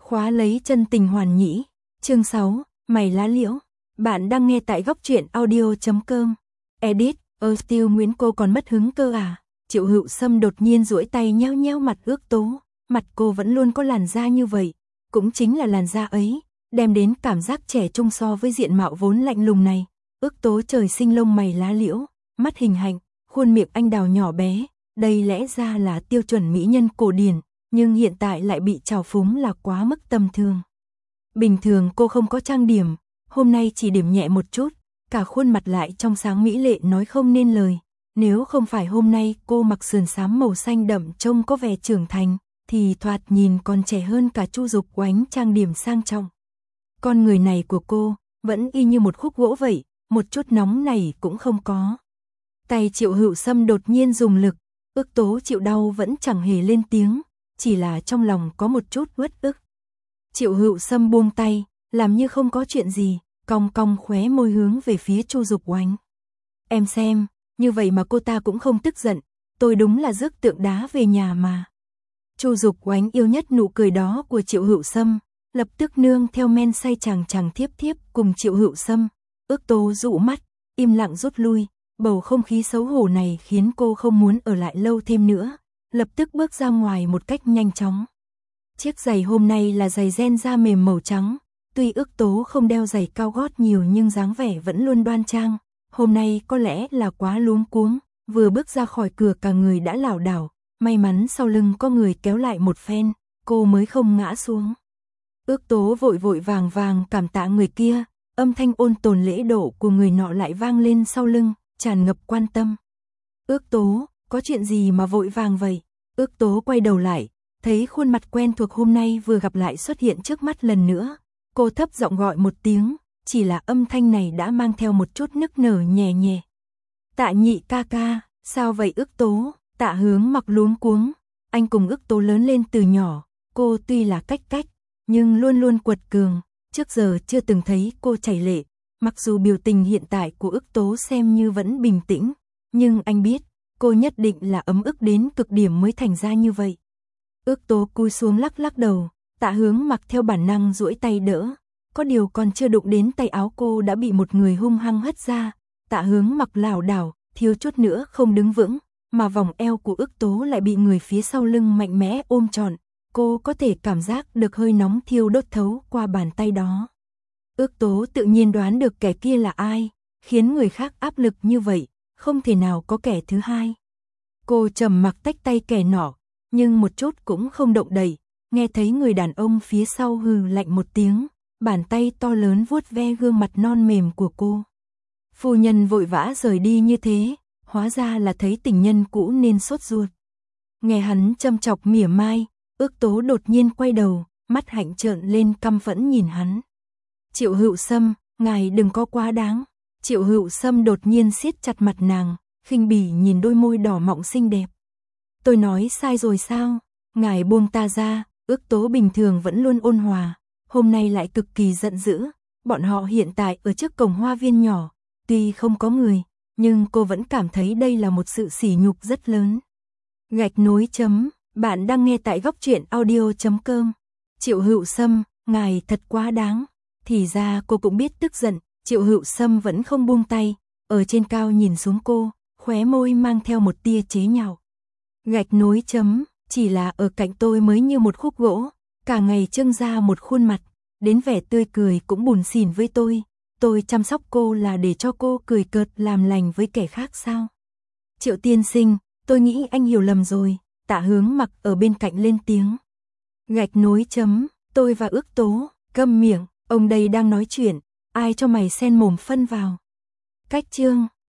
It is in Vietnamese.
Khóa lấy chân tình hoàn nhĩ. Chương 6, mày lá liễu. Bạn đang nghe tại góc truyện audio.com. Edit, Still Nguyễn cô còn mất hứng cơ à? Triệu Hữu Sâm đột nhiên duỗi tay nheo nheo mặt Ước Tố. Mặt cô vẫn luôn có làn da như vậy. Cũng chính là làn da ấy, đem đến cảm giác trẻ trung so với diện mạo vốn lạnh lùng này. Ước Tố trời sinh lông mày lá liễu, mắt hình hạnh, khuôn miệng anh đào nhỏ bé. Đây lẽ ra là tiêu chuẩn mỹ nhân cổ điển, nhưng hiện tại lại bị trào phúng là quá mức tầm thường. Bình thường cô không có trang điểm, hôm nay chỉ điểm nhẹ một chút, cả khuôn mặt lại trong sáng mỹ lệ nói không nên lời. Nếu không phải hôm nay cô mặc sườn xám màu xanh đậm trông có vẻ trưởng thành, thì thoạt nhìn còn trẻ hơn cả Chu Dục Oánh trang điểm sang trọng. Con người này của cô vẫn y như một khúc gỗ vậy, một chút nóng này cũng không có. Tay Triệu Hữu Sâm đột nhiên dùng lực, Ước Tố chịu đau vẫn chẳng hề lên tiếng, chỉ là trong lòng có một chút uất ức. Triệu Hữu Sâm buông tay, làm như không có chuyện gì, cong cong khóe môi hướng về phía Chu Dục Oánh. Em xem, như vậy mà cô ta cũng không tức giận, tôi đúng là rước tượng đá về nhà mà. Chu Dục Oánh yêu nhất nụ cười đó của Triệu Hữu Sâm, lập tức nương theo men say chàng chàng thiếp thiếp cùng Triệu Hữu Sâm. Ước Tố dụ mắt, im lặng rút lui, bầu không khí xấu hổ này khiến cô không muốn ở lại lâu thêm nữa, lập tức bước ra ngoài một cách nhanh chóng. Chiếc giày hôm nay là giày ren da mềm màu trắng, tuy Ước Tố không đeo giày cao gót nhiều nhưng dáng vẻ vẫn luôn đoan trang. Hôm nay có lẽ là quá luống cuống, vừa bước ra khỏi cửa cả người đã lảo đảo, may mắn sau lưng có người kéo lại một phen, cô mới không ngã xuống. Ước Tố vội vội vàng vàng cảm tạ người kia, âm thanh ôn tồn lễ độ của người nọ lại vang lên sau lưng, tràn ngập quan tâm. Ước Tố, có chuyện gì mà vội vàng vậy? Ước Tố quay đầu lại, thấy khuôn mặt quen thuộc hôm nay vừa gặp lại xuất hiện trước mắt lần nữa. Cô thấp giọng gọi một tiếng, chỉ là âm thanh này đã mang theo một chút nức nở nhẹ nhẹ. Tạ Nhị ca ca, sao vậy Ước Tố? Tạ Hướng Mặc luống cuống, anh cùng Ước Tố lớn lên từ nhỏ, cô tuy là cách cách, nhưng luôn luôn quật cường, trước giờ chưa từng thấy cô chảy lệ. Mặc dù biểu tình hiện tại của Ước Tố xem như vẫn bình tĩnh, nhưng anh biết, cô nhất định là ấm ức đến cực điểm mới thành ra như vậy. Ước Tố cúi xuống lắc lắc đầu, Tạ Hướng Mặc theo bản năng duỗi tay đỡ, có điều còn chưa đụng đến tay áo cô đã bị một người hung hăng hất ra. Tạ Hướng Mặc lảo đảo, thiếu chút nữa không đứng vững, mà vòng eo của Ước Tố lại bị người phía sau lưng mạnh mẽ ôm trọn. Cô có thể cảm giác được hơi nóng thiêu đốt thấu qua bàn tay đó. Ước Tố tự nhiên đoán được kẻ kia là ai, khiến người khác áp lực như vậy, không thể nào có kẻ thứ hai. Cô trầm mặc tách tay kẻ nọ, nhưng một chút cũng không động đậy, nghe thấy người đàn ông phía sau hừ lạnh một tiếng, bàn tay to lớn vuốt ve gương mặt non mềm của cô. Phu nhân vội vã rời đi như thế, hóa ra là thấy tình nhân cũ nên sốt ruột. Nghe hắn châm chọc mỉa mai, Ước Tố đột nhiên quay đầu, mắt hạnh trợn lên căm phẫn nhìn hắn. Triệu Hữu Sâm, ngài đừng có quá đáng. Triệu Hữu Sâm đột nhiên siết chặt mặt nàng, khinh bỉ nhìn đôi môi đỏ mọng xinh đẹp. Tôi nói sai rồi sao? Ngài buông ta ra. Ước Tố bình thường vẫn luôn ôn hòa, hôm nay lại cực kỳ giận dữ. Bọn họ hiện tại ở trước cổng hoa viên nhỏ, tuy không có người, nhưng cô vẫn cảm thấy đây là một sự sỉ nhục rất lớn. Gạch nối chấm, bạn đang nghe tại góc truyện audio.com. Triệu Hữu Sâm, ngài thật quá đáng. Thì ra cô cũng biết tức giận. Triệu Hữu Sâm vẫn không buông tay, ở trên cao nhìn xuống cô, khóe môi mang theo một tia chế nhạo. Gạch nối chấm, chỉ là ở cạnh tôi mới như một khúc gỗ, cả ngày trưng ra một khuôn mặt, đến vẻ tươi cười cũng buồn xỉn với tôi chăm sóc cô là để cho cô cười cợt làm lành với kẻ khác sao? Triệu tiên sinh, tôi nghĩ anh hiểu lầm rồi. Tạ Hướng Mặc ở bên cạnh lên tiếng. Gạch nối chấm, tôi và Ước Tố, câm miệng, ông đây đang nói chuyện, ai cho mày xen mồm phân vào. Cách chương